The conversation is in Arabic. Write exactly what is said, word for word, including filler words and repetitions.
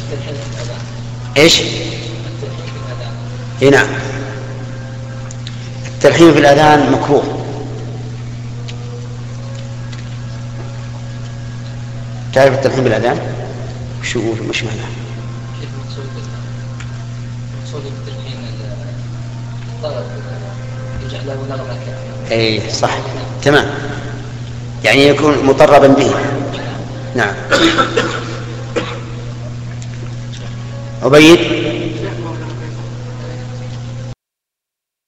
ايش؟ اي نعم، التلحين في الأذان مكروه. تعرف التلحين بالأذان؟ شو مش معناه؟ اي صح تمام، يعني يكون مطربا به. نعم. عبيد.